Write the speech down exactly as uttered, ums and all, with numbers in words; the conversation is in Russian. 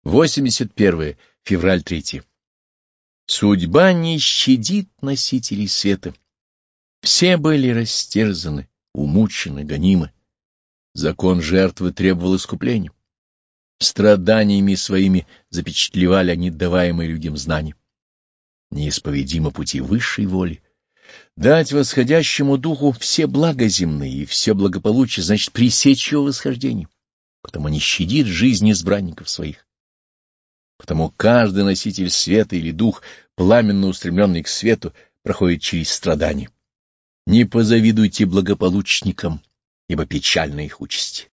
восемьдесят первое. Февраль третий. Судьба не щадит носителей света. Все были растерзаны, умучены, гонимы. Закон жертвы требовал искупления. Страданиями своими запечатлевали они даваемые людям знания. Неисповедимы пути высшей воли. Дать восходящему духу все блага земные и все благополучие, значит пресечь его восхождение. Потому не щадит жизнь избранников своих. Потому каждый носитель света или дух, пламенно устремленный к свету, проходит через страдания. Не позавидуйте благополучникам, ибо печальна их участь.